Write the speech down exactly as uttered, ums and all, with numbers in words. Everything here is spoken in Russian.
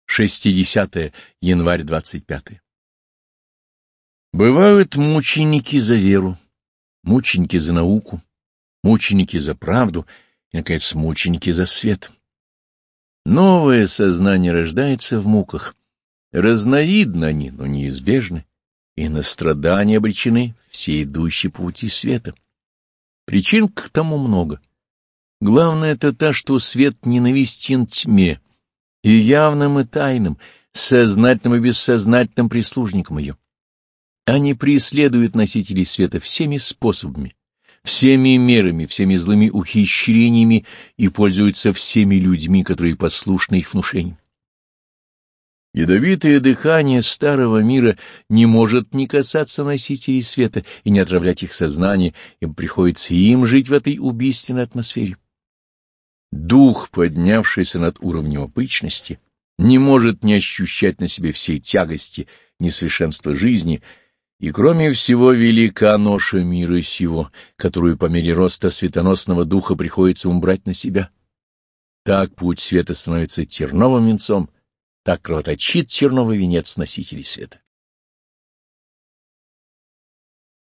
шестидесятое январь двадцать пятое. Бывают мученики за веру, мученики за науку, мученики за правду и, наконец, мученики за свет. Новое сознание рождается в муках. Разновидны они, но неизбежны, и на страдания обречены все идущие по пути света. Причин к тому много. Главное — это та, что свет ненавистен тьме, и явным, и тайным, сознательным и бессознательным прислужникам ее. Они преследуют носителей света всеми способами, всеми мерами, всеми злыми ухищрениями и пользуются всеми людьми, которые послушны их внушениям. Ядовитое дыхание старого мира не может не касаться носителей света и не отравлять их сознание, им приходится им жить в этой убийственной атмосфере. Дух, поднявшийся над уровнем обычности, не может не ощущать на себе всей тягости, несовершенства жизни, и кроме всего велика ноша мира сего, которую по мере роста светоносного духа приходится умбрать на себя. Так путь света становится терновым венцом, так кровоточит терновый венец носителей света.